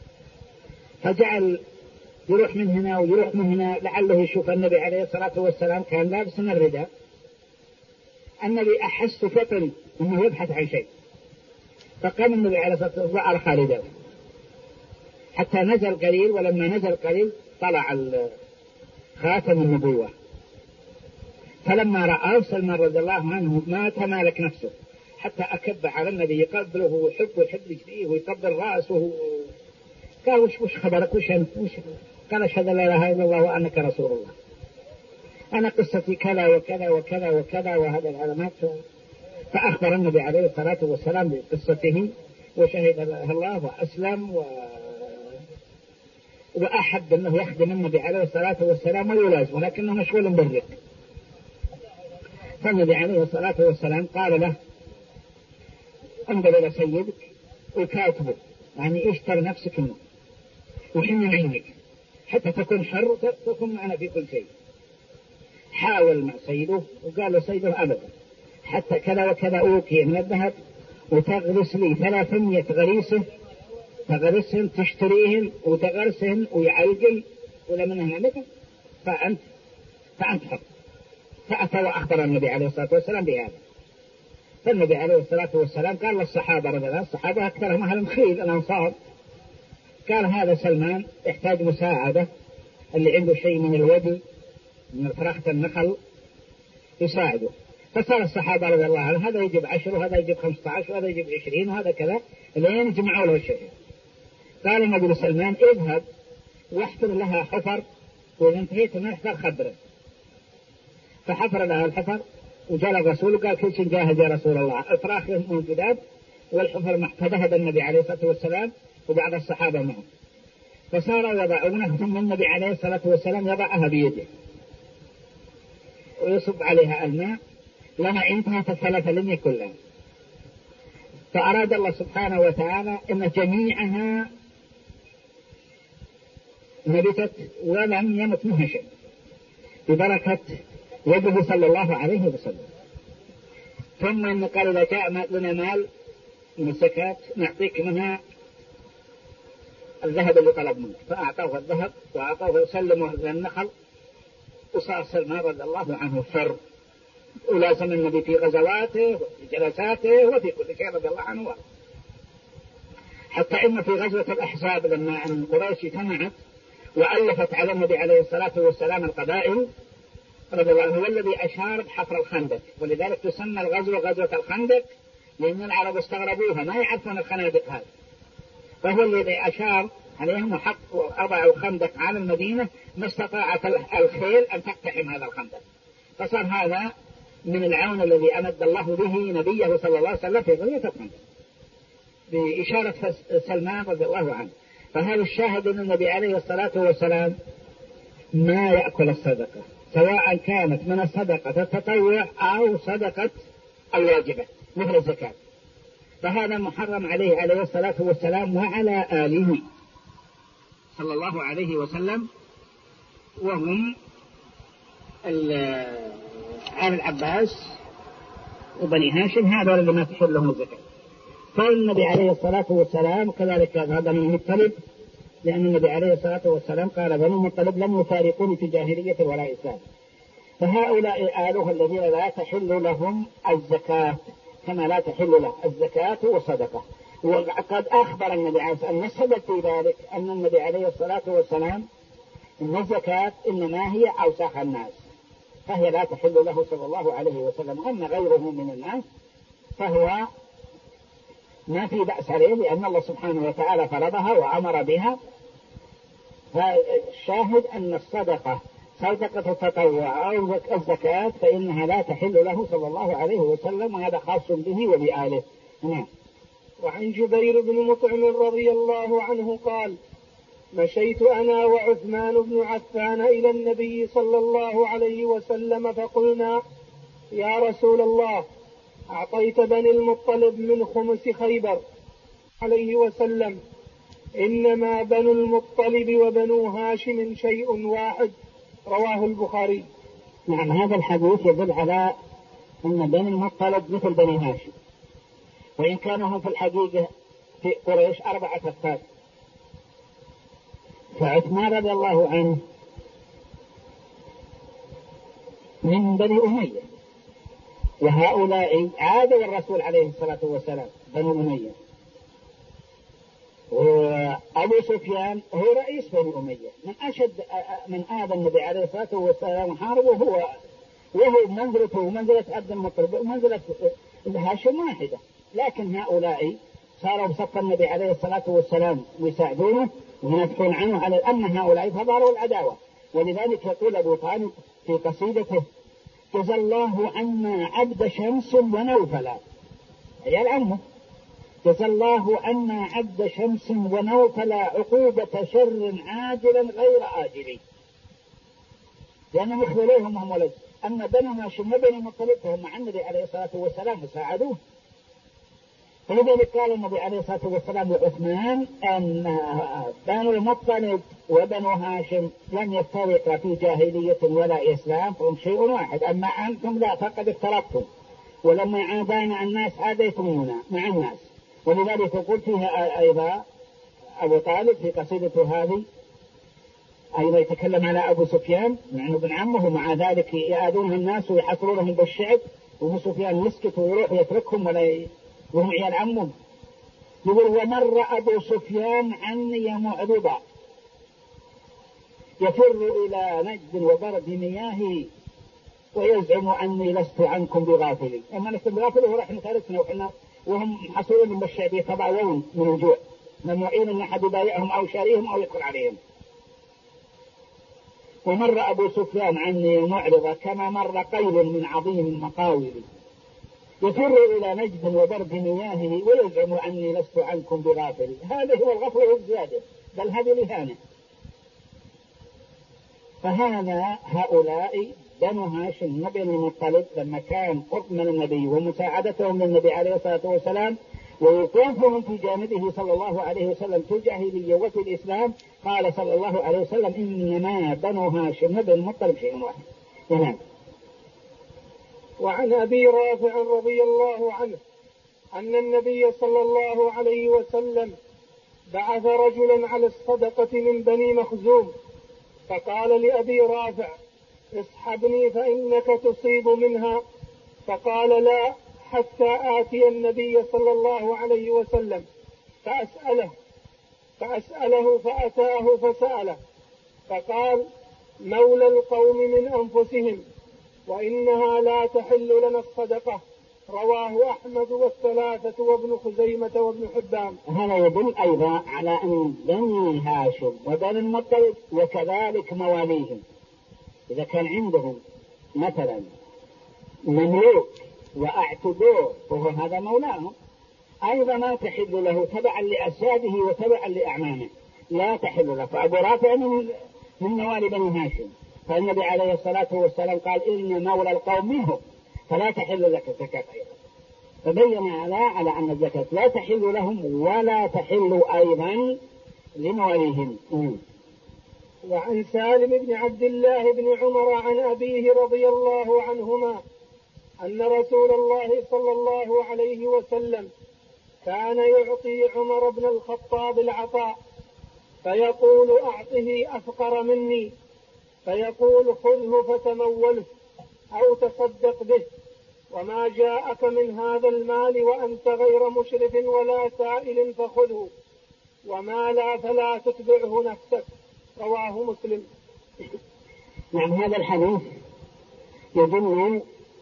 فجعل يروح من هنا ويروح من هنا لعله يشوف النبي عليه الصلاة والسلام كان لابس من الرداء. النبي أحس فطن أنه يبحث عن شيء، فقام النبي عليه الصلاة والسلام أرخى رداءه حتى نزل قليل، ولما نزل قليل طلع خاتم النبوة. فلما رآه سلمان رضي الله عنه ما تمالك نفسه حتى أكب على النبي يقبله ويحب يجريه ويقبل رأسه. قال وش خبرك وش أنت؟ قال أشهد أن لا إله إلا الله وأنك رسول الله، أنا قصتي كذا وكذا وكذا وكذا وهذا العلامات. فأخبر النبي عليه الصلاة والسلام بقصته وشهد الله وأسلم وأحب أنه يخدم النبي عليه الصلاة والسلام ويلازم، ولكنه مشغول بالرق. فالنبي عليه الصلاة والسلام قال له انظر إلى سيدك وكاتبه، يعني اشتر نفسك منه وحن عينك حتى تكون حر وتكون معنا في كل شيء. حاول مع سيده وقال له سيده أبدا حتى كذا وكذا أوكي من الذهب وتغرس لي 300 غريسة تغرسهم تشتريهم وتغرسهم ويعلقل ولا منهم عندك فأنت حر. فأتى وأخبر النبي عليه الصلاة والسلام بهذا. فالنبي عليه الصلاة والسلام قال للصحابة رضي الله، الصحابة أكثرهم أهل الخيل الأنصار، قال هذا سلمان يحتاج مساعدة، اللي عنده شيء من الودي من فراخة النخل يساعده. فصار الصحابة رضي الله عنهم هذا يجيب 10 وهذا يجيب 15 وهذا يجيب 20 وهذا كذا لين جمعوا له الشيء. قال النبي لسلمان اذهب واحفر لها حفر وإذا انتهيت من الحفر خبره. فحفر لها الحفر وجاء الرسول وقال كل شيء جاهز يا رسول الله، الفراخ موجودات والحفر. فذهب النبي عليه الصلاة والسلام وبعض الصحابة معه فصار يضعونه، ثم النبي عليه الصلاة والسلام يضعها بيده ويصب عليها الماء لما انتهت الثلاثة لم يكن لها. فأراد الله سبحانه وتعالى أن جميعها نبتت ولم يمت منها شيء ببركة يده صلى الله عليه وسلم. ثم إن قال إذا جاء لنا مال من الزكاة نعطيك منها الذهب اللي طلب منه، فأعطوه الذهب وأعطوه يسلمه للنخل. وصار سلمان رضي الله عنه فر ولازم النبي في غزواته وفي جلساته وفي كل شيء رضي الله عنه. حتى إن في غزوة الأحزاب لما أن قريش اجتمعت وألفت على النبي عليه الصلاة والسلام القبائل رضي الله عنه، هو الذي أشار بحفر الخندق، ولذلك تسمى الغزوة غزوة الخندق لأن العرب استغربوها ما يعرفون الخنادق هذه، فهو الذي أشار عليهم وحق وأضعوا خندق على المدينة ما استطاعت الخيل أن تقتحم هذا الخندق. فصار هذا من العون الذي أمد الله به نبيه صلى الله عليه وسلم في غزوة الخندق بإشارة سلمان رضي الله عنه. فهذا الشاهد أن النبي عليه الصلاة والسلام ما يأكل الصدقة سواء كانت من الصدقة التطوع أو صدقة الواجبة مثل الزكاة، فهذا محرم عليه عليه الصلاة والسلام وعلى آله صلى الله عليه وسلم، وهم آل العباس وبني هاشم هذا اللي ما تحل لهم الزكاة. فالنبي عليه الصلاة والسلام كذلك هذا من المطلب، لأن النبي عليه الصلاة والسلام قال بنو المطلب لم يفارقوني في جاهلية ولا إسلام، فهؤلاء آله الذين لا تحل لهم الزكاة كما لا تحل له الزكاة والصدقة. وقد أخبر النبي عليه الصلاة والسلام أن السبب في ذلك أن النبي عليه الصلاة والسلام إن الزكاة إنما هي أوساخ الناس فهي لا تحل له صلى الله عليه وسلم، أما غيره من الناس فهو ما في بأس عليه لأن الله سبحانه وتعالى فرضها وأمر بها. فالشاهد أن الصدقة صدقة التطوع أو الزكاة فإنها لا تحل له صلى الله عليه وسلم، وهذا خاص به وبآله. نعم. وعن جبير بن مطعم رضي الله عنه قال: مشيت أنا وعثمان بن عفان إلى النبي صلى الله عليه وسلم فقلنا: يا رسول الله، أعطيت بني المطلب من خمس خيبر عليه وسلم، إنما بنو المطلب وبنو هاشم شيء واحد. رواه البخاري. نعم، هذا الحديث يدل على أن بني المطلب مثل بني هاشم، وإن كانوا هم في الحقيقة في قريش 4 أفراد. فعثمان رضي الله عنه من بني أمية، وهؤلاء عادوا الرسول عليه الصلاة والسلام بني أمية، وأبو سفيان هو رئيس بني أمية، من أشد من آذى النبي عليه الصلاة والسلام وحاربه، وهو منزلته ومنزلة عبد المطلب ومنزلة هاشم واحدة، لكن هؤلاء صاروا بصف النبي عليه الصلاة والسلام ويساعدونه وينافحون عنه على أن هؤلاء فضلوا العداوة. ولذلك يقول أبو طالب في قصيدته: جزى الله عنا عبد شمس ونوفلا، عيال عمه، جزى الله عنا عبد شمس ونوفلا عقوبة شر عاجلا غير آجل، لأنهم يخذلوهم وهم ولد. أما بنو هاشم وبني المطلب فهم مع النبي عليه الصلاة والسلام وساعدوه. فلذلك قال النبي عليه الصلاة والسلام لعثمان أن بنو المطلب وبنو هاشم لن يفترقا في جاهلية ولا إسلام، فهم شيء واحد، أما أنتم لا، فقد افترقتم، ولما عادانا الناس عاديتمونا مع الناس. ولذلك قلت فيها أيضا أبو طالب في قصيدته هذه أيضا يتكلم على أبو سفيان مع أنه ابن عمه، ومع ذلك يآذونها الناس ويحصرونهم بالشعب، وأبو سفيان يسكت ويروح يتركهم وهم عيال عمهم. يقول: ومر أبو سفيان عني معرضا يفر إلى نجد وبرد مياهي ويزعم أني لست عنكم بغافل. أما لست بغافل هو راح نتاركنا وهم محصورون بالشعب يتضاوون من الجوع، ممنوعين أن أحد يبايعهم أو شاريهم أو يدخل عليهم. ومر أبو سفيان عني معرضا كما مر قيل من عظيم المقاول يفر إلى نجد وبرد مياهه ويزعم أني لست عنكم بغافل. هذا هو الغفل والزيادة، بل هذه الإهانة. فهذا هؤلاء بنو هاشم وبني المطلب لما كان قرب من النبي ومساعدتهم للنبي عليه الصلاة والسلام ووقوفهم في جانبه صلى الله عليه وسلم في الجاهلية وفي الإسلام، قال صلى الله عليه وسلم: إنما بنو هاشم وبني المطلب شيء واحد. تمام. وعن أبي رافع رضي الله عنه أن النبي صلى الله عليه وسلم بعث رجلا على الصدقة من بني مخزوم، فقال لأبي رافع: اصحبني فإنك تصيب منها. فقال: لا، حتى آتي النبي صلى الله عليه وسلم فأسأله فأتاه فسأله، فقال: مولى القوم من أنفسهم، وإنها لا تحل لنا الصدقة. رواه أحمد والثلاثة وابن خزيمة وابن حبان. هذا يدل أيضا على أن بني هاشم وبني المطلب وكذلك مواليهم إذا كان عندهم مثلا مملوك وأعتدوه وهو هذا مولاهم، أيضا ما تحل له تبعا لأسياده وتبعا لأعمامه، لا تحل له. فأبو رافع من موالي بني هاشم، فالنبي عليه الصلاة والسلام قال: إن مولى القوم منهم، فلا تحل لك الزكاة أيضا. فبين على أن الزكاة لا تحل لهم ولا تحل أيضا لمواليهم. وعن سالم بن عبد الله بن عمر عن أبيه رضي الله عنهما أن رسول الله صلى الله عليه وسلم كان يعطي عمر بن الخطاب العطاء، فيقول: أعطه أفقر مني، فيقول: خذه فتموله أو تصدق به، وما جاءك من هذا المال وأنت غير مشرف ولا سائل فخذه، وما لا فلا تتبعه نفسك. رواه مسلم. نعم، هذا الحديث يدل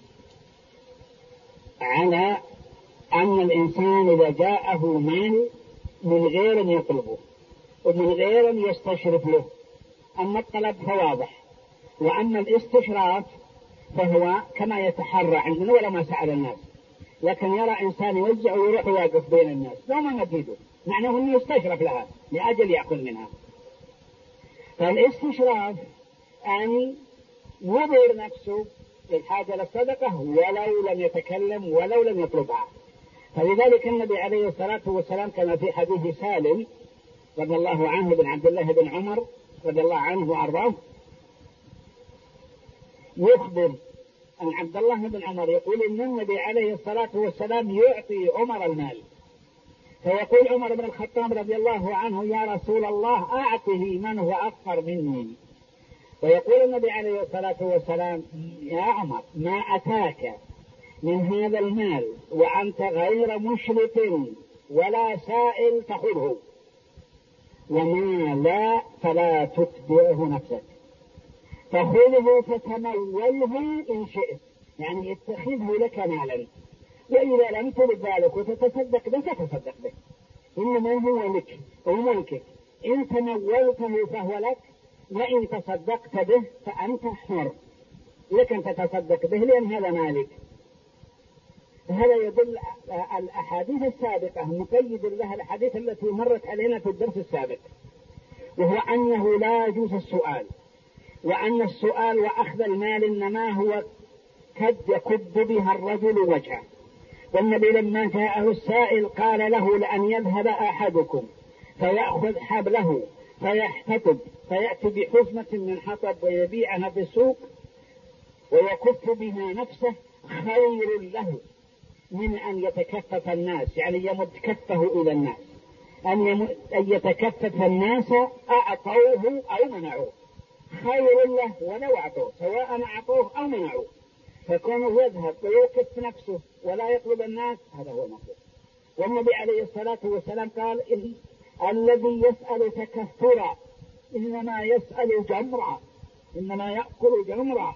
على أن الإنسان إذا جاءه مال من غير أن يطلبه ومن غير أن يستشرف له، أما الطلب فواضح، وأما الاستشراف فهو كما يتحرى عندنا ولا ما سأل الناس، لكن يرى إنسان يوزع ويروح يقف بين الناس لو ما مديده، معناه أنه يستشرف لها لأجل يأخذ منها. فالاستشراف أن يظهر نفسه للحاجة للصدقة ولو لم يتكلم ولو لم يطلبها. فلذلك النبي عليه الصلاة والسلام كما في حديث سالم رضي الله عنه بن عبد الله بن عمر رضي الله عنه وأرضاه يخبر أن عبد الله بن عمر يقول إن النبي عليه الصلاة والسلام يعطي عمر المال، فيقول عمر بن الخطاب رضي الله عنه يا رسول الله أعطه من هو أفقر مني، ويقول النبي عليه الصلاة والسلام يا عمر ما أتاك من هذا المال وأنت غير مشرف ولا سائل فخذه، وما لا فلا تتبعه نفسك، فخذه فتموله إن شئت، يعني اتخذه لك مالا، وإذا لم ترد ذلك وتتصدق به فتصدق به، إنما هو لك وملكك، إن تمولته فهو لك، وإن تصدقت به فأنت حر، لك أن تتصدق به لأن هذا مالك. هذا يدل الأحاديث السابقة مقيد لها الأحاديث التي مرت علينا في الدرس السابق، وهو أنه لا يجوز السؤال، وأن السؤال وأخذ المال إنما هو قد يكب بها الرجل وجهه. والنبي لما جاءه السائل قال له لأن يذهب أحدكم فيأخذ حبله فيحتطب فيأتي بحزمة من حطب ويبيعها في السوق ويكف بها نفسه خير له من أن يتكفف الناس، يعني يمد كفه إلى الناس، أن يتكفف الناس أعطوه أو منعوه، خير له ولو أعطوه، سواء أعطوه أو منعوه، فكونه يذهب ويوقف نفسه ولا يطلب الناس هذا هو المطلوب. والنبي عليه الصلاة والسلام قال الذي يسأل تكثرا إنما يسأل جمرا، إنما يأكل جمرا،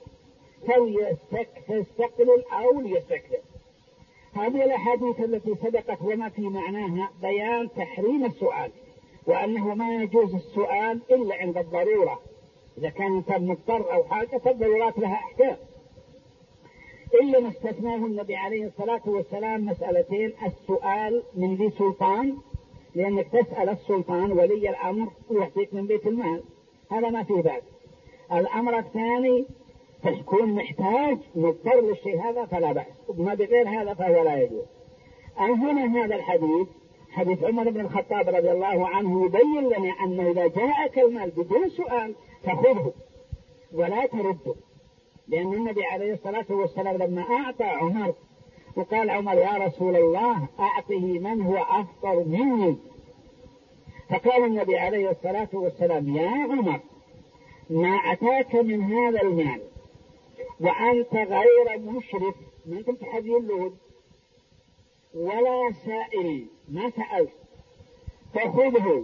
فليستقلل أو ليستكثر. هذه الأحاديث التي سبقت وما في معناها بيان تحريم السؤال، وأنه ما يجوز السؤال إلا عند الضرورة، إذا كان إنسان مضطر أو حاجة فالضرورات لها أحكام، إلا ما استثناه النبي عليه الصلاة والسلام مسألتين: السؤال من ذي سلطان، لأنك تسأل السلطان ولي الأمر ويعطيك من بيت المال، هذا ما فيه بأس. الأمر الثاني تكون محتاج مضطر للشيء هذا فلا بأس، وما بغير هذا فهو لا يجوز. هنا هذا الحديث حديث عمر بن الخطاب رضي الله عنه يبين لنا أنه إذا جاءك المال بدون سؤال فخذه ولا ترده، لأن النبي عليه الصلاة والسلام لما أعطى عمر وقال عمر يا رسول الله أعطه من هو أفقر مني، فقال النبي عليه الصلاة والسلام يا عمر ما أتاك من هذا المال وأنت غير مشرف، ما أنت تحذين له ولا سائل، ما سألت، فخذه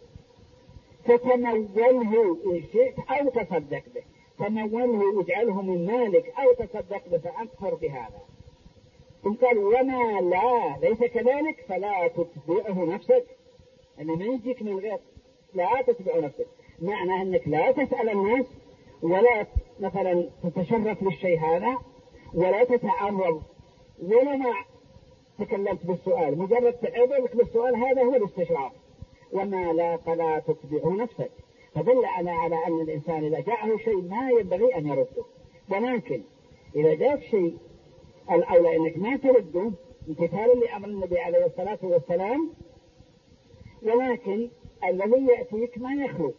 فتموله إن شئت أو تصدق به، تموله واجعله من مالك أو تصدق به فأكثر بهذا. ثم قال وما لا ليس كذلك فلا تتبعه نفسك، أنه ما يجيك من غير لا تتبع نفسك، معنى أنك لا تسأل الناس ولا مثلا تتشرف للشيء هذا ولا تتعرض ولا ما تكلمت بالسؤال، مجرد تعرضك بالسؤال هذا هو الاستشراف. وما لا فلا تتبع نفسك، فدل على أن الإنسان إذا جاءه شيء ما ينبغي أن يرده، ولكن إذا جاءك شيء الأولى أنك ما ترده امتثالا لأمر النبي عليه الصلاة والسلام، ولكن الذي يأتيك ما يخلو،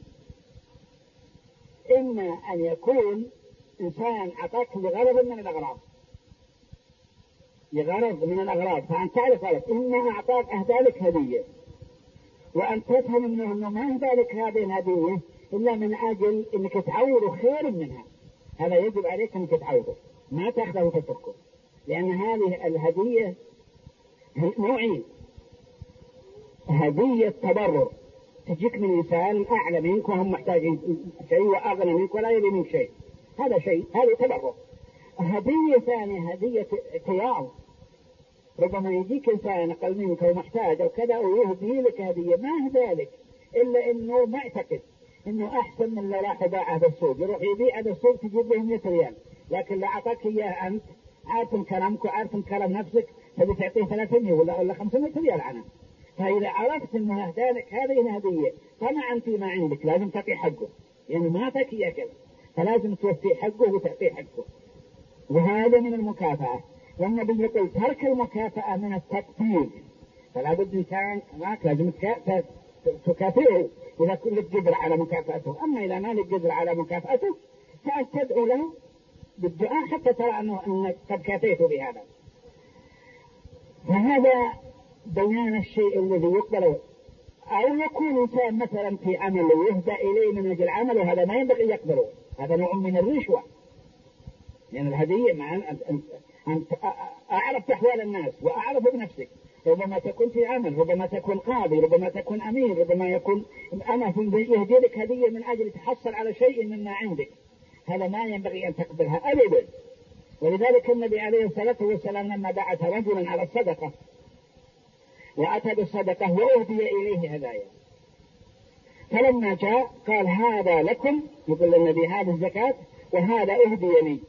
إما أن يكون إنسان أعطاك لغرض من الأغراض، لغرض من الأغراض، فأن تعرف ذلك، إما أعطاك أهدالك هدية وأن تفهم منه أنه ما أهدالك هذه الهدية إلا من أجل أنك تعوض خير منها، هذا يجب عليك أنك تعوضه، ما تأخذه وتتركه، لأن هذه الهدية نوعين: هدية تبرر تجيك من إنسان أعلى منك وهم محتاجين شيء وأغنى منك ولا يبي منك شيء، هذا شيء، هذا تبرر. هدية ثانية هدية اعتياض، ربما يجيك إنسان أقل منك ومحتاج أو كذا ويهدي لك هدية ما هدالك إلا إنه معتقد إنه أحسن من لو راح يبيعها بالسوق، يروح يبيعها بالسوق تجيب له 100 ريال، لكن لو أعطاك إياه أنت عارف كلامك وعارف كلام نفسك تبي تعطيه 300 ولا 500 ريال عنه. فإذا عرفت إنه أهدانك هذه هدية طمعا فيما عندك لازم تعطي حقه، يعني ما أعطاك إياه كذا فلازم توفي حقه وتعطيه حقه، وهذا من المكافأة. والنبي يقول ترك المكافأة من التقدير، فلا بد إنسان معك لازم تكافئه إذا كنت قدر على مكافأته. أما إذا ما لك قدر على مكافأته فأستدعو له بالدعاء حتى ترى أنك قد كافيته بهذا. فهذا بيان الشيء الذي يقبله. أو يكون إنسان مثلا في عمل ويهدى إليه من أجل عمل وهذا ما ينبغي يقبله، هذا نوع من الرشوة، لأن يعني الهدية مع أن أعرف أحوال الناس وأعرف بنفسك، ربما تكون في عمل، ربما تكون قاضي، ربما تكون أمير، ربما يكون أنا يهدي لك هدية من أجل تحصل على شيء مما عندك، هذا ما ينبغي أن تقبلها أبدا. ولذلك النبي عليه الصلاة والسلام لما بعث رجلا على الصدقة وأتى بالصدقة وأهدي إليه هدايا، فلما جاء قال هذا لكم، يقول النبي هذا الزكاة وهذا أهدي لي.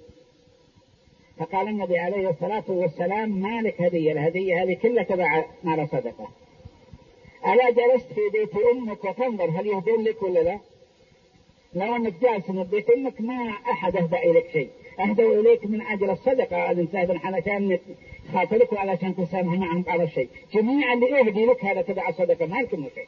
فقال النبي عليه الصلاة والسلام ما لك هدية، الهدية هذه كلها تبع مال صدقة. ألا جلست في بيت أمك وتنظر هل يهدون لك ولا لا؟ لو أنك جالس في بيت أمك ما أحد أهدى إليك شيء، أهدوا إليك من أجل الصدقة الإنسان علشان خاطرك وعلشان تسامح معهم على الشيء، جميعا اللي أهدي لك هذا تبع الصدقة ما لكم شيء.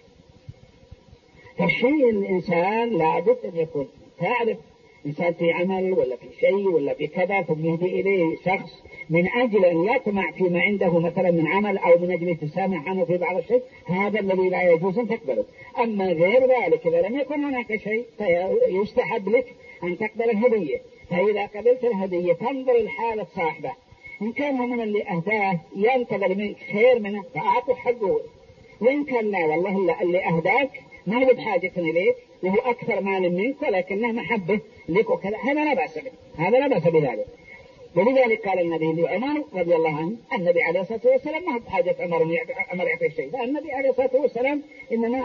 فالشيء الإنسان لابد أن يكون تعرف إنسان في عمل ولا في شيء ولا في كذا ثم يهدي إليه شخص من أجل أن يطمع فيما عنده مثلا من عمل أو من أجل تسامح عنه في بعض الشيء، هذا الذي لا يجوز أن تقبله. أما غير ذلك إذا لم يكن هناك شيء فيستحب لك أن تقبل الهدية. فإذا قبلت الهدية تنظر الحالة صاحبه، إن كان من اللي أهداه ينتظر منك خير منه فأعطوا حقه، وإن كان لا والله اللي أهداك ما هو بحاجة إليك وهو أكثر مال منك ولكنه محبه لك وكذا، هذا لا بأس به، هذا لا بأس بذلك. ولذلك قال النبي لعمر رضي الله عنه، النبي عليه الصلاة والسلام ما هو بحاجة عمر يعطي شيء، فالنبي عليه الصلاة والسلام إنما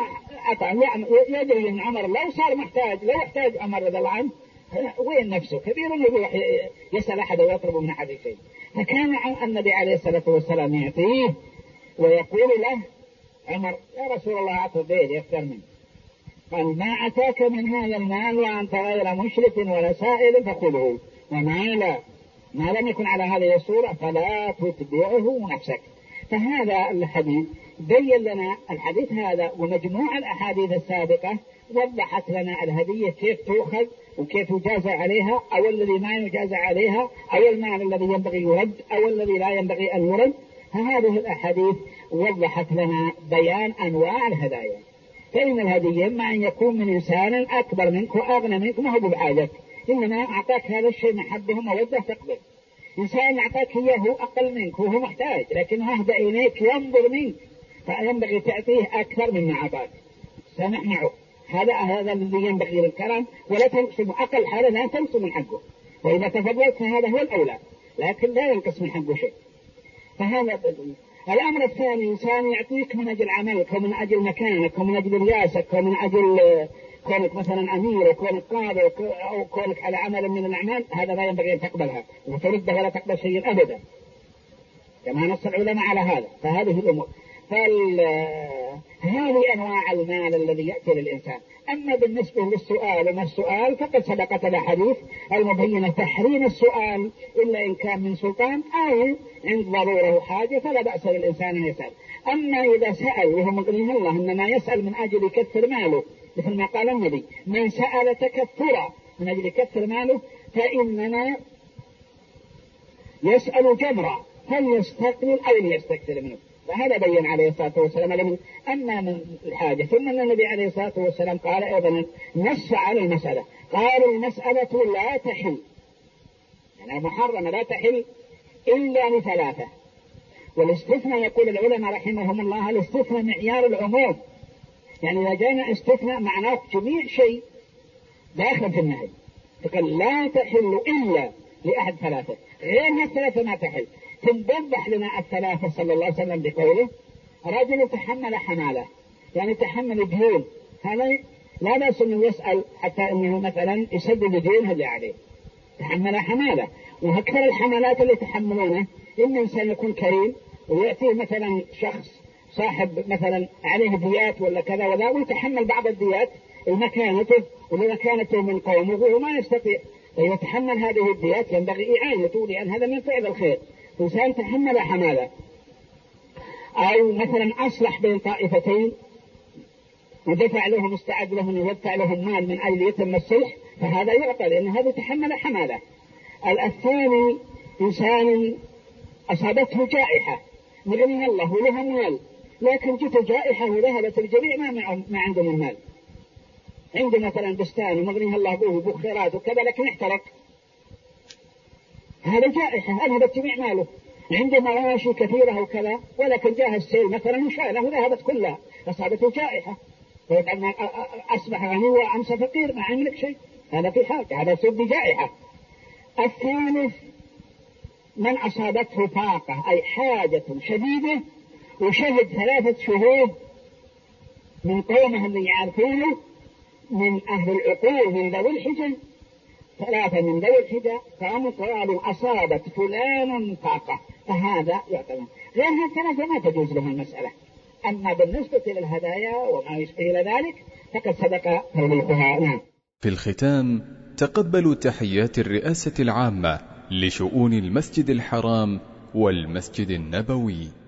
يدري أن عمر لو صار محتاج، لو يحتاج عمر رضي الله عنه وين نفسه كبير يروح يسأل أحد ويطلب من أحد شيء، فكان النبي عليه الصلاة والسلام يعطيه ويقول له عمر يا رسول الله أعطه بيد يفتر منه، قال ما أتاك من هذا المال وأنت غير مشرك ولا سائل فخذه، وما لم يكن على هذه الصورة فلا تتبعه نفسك. فهذا الحديث بين لنا الحديث هذا ومجموع الأحاديث السابقة وضحت لنا الهدية كيف تؤخذ وكيف يجازى عليها، أو الذي ما يجازى عليها، أو المال الذي ينبغي يرد أو الذي لا ينبغي أن يرد. فهذه الأحاديث وضحت لنا بيان أنواع الهدايا. فإن الهدية إما أن يكون من إنسان أكبر منك وأغنى منك ما هو بحاجة، إنما أعطاك هذا الشيء محبه ومودة تقبل. إنسان أعطاك إياه أقل منك وهو محتاج لكنه أهدى إليك ينظر منك فينبغي تعطيه أكثر مما أعطاك، سامح معه، هذا الذي ينبغي للكرم، ولا تنقص أقل حاله لا تنقص من حقه، وإذا تفضلت فهذا هو الأولى لكن لا ينقص من حقه شيء. فهذا الأمر الثاني، إنسان يعطيك من أجل عملك ومن أجل مكانك ومن أجل رياسك ومن أجل كونك مثلا أمير وكونك قاضي أو كونك على عمل من الأعمال، هذا لا ينبغي أن تقبلها وتردها ولا تقبل شيء أبدا، كما نص العلماء على هذا. فهذه الأمور هذه أنواع المال الذي يأتي للإنسان. أما بالنسبة للسؤال وما السؤال فقد سبقت الأحاديث المبينة تحريم السؤال إلا إن كان من سلطان أو عند ضرورة وحاجة فلا بأس للإنسان أن يسأل. أما إذا سأل وهو مقرن الله إنما يسأل من أجل يكثر ماله، مثل ما قال النبي من سأل تكثرا من أجل يكثر ماله فإنما يسأل جمرا فليستقلل أو ليستكثر منه. فهذا بين عليه الصلاة والسلام أما من الحاجة. ثم النبي عليه الصلاة والسلام قال أيضا نص على المسألة، قال المسألة لا تحل، يعني محرمة لا تحل إلا لثلاثة. والاستثناء يقول العلماء رحمهم الله الاستثناء معيار العموم، يعني إذا جاءنا استثناء معناه جميع شيء داخل في النهي، فقال لا تحل إلا لأحد ثلاثة، غير الثلاثة ما تحل. تنبضح لنا الثلاثة صلى الله عليه وسلم بقوله رجل تحمل حمالة، يعني تحمل ديون، هذا لا بأس أنه يسأل حتى أنه مثلا يسدد دينه اللي عليه، تحمل حمالة. وأكثر الحملات اللي تحملونه إن إنسان يكون كريم ويأتيه مثلا شخص صاحب مثلا عليه ديات ولا كذا ولا، ويتحمل بعض الديات لمكانته ولمكانته من قومه وهو ما يستطيع يتحمل هذه الديات، ينبغي إعانته لأن هذا من فعل الخير. إنسان تحمل حمالة أو مثلا أصلح بين طائفتين ودفع لهم استعد لهم ويدفع لهم مال من أجل يتم الصلح، فهذا يعطى لأن هذا تحمل حمالة. الثاني إنسان أصابته جائحة مغني الله ولها مال، لكن جت جائحة وذهبت الجميع ما عندهم المال، عنده مثلا بستان ومغنيها الله به بخيرات وكذا لكن احترق، هذا جائحة أذهبت جميع ماله، عنده مواشي كثيرة وكذا ولكن جاء السيل مثلا وشاله وذهبت كلها، أصابته جائحة، فيبقى أصبح غني وأمسى فقير ما عملك شيء، هذا في حالة هذا يصير بجائحة. الثالث من أصابته فاقة أي حاجة شديدة وشهد 3 شهور من قومه اللي يعرفونه من أهل العقول من ذوي الحجة، 3 من ذوي الحجة قاموا قالوا أصابت فلان فاقة، فهذا يعتبر. غير هالثلاثة ما تجوز لهم المسألة. أما بالنسبة إلى الهدايا وما يشبه إلى ذلك فقد سبق توضيحها. نعم. في الختام تقبلوا تحيات الرئاسة العامة لشؤون المسجد الحرام والمسجد النبوي.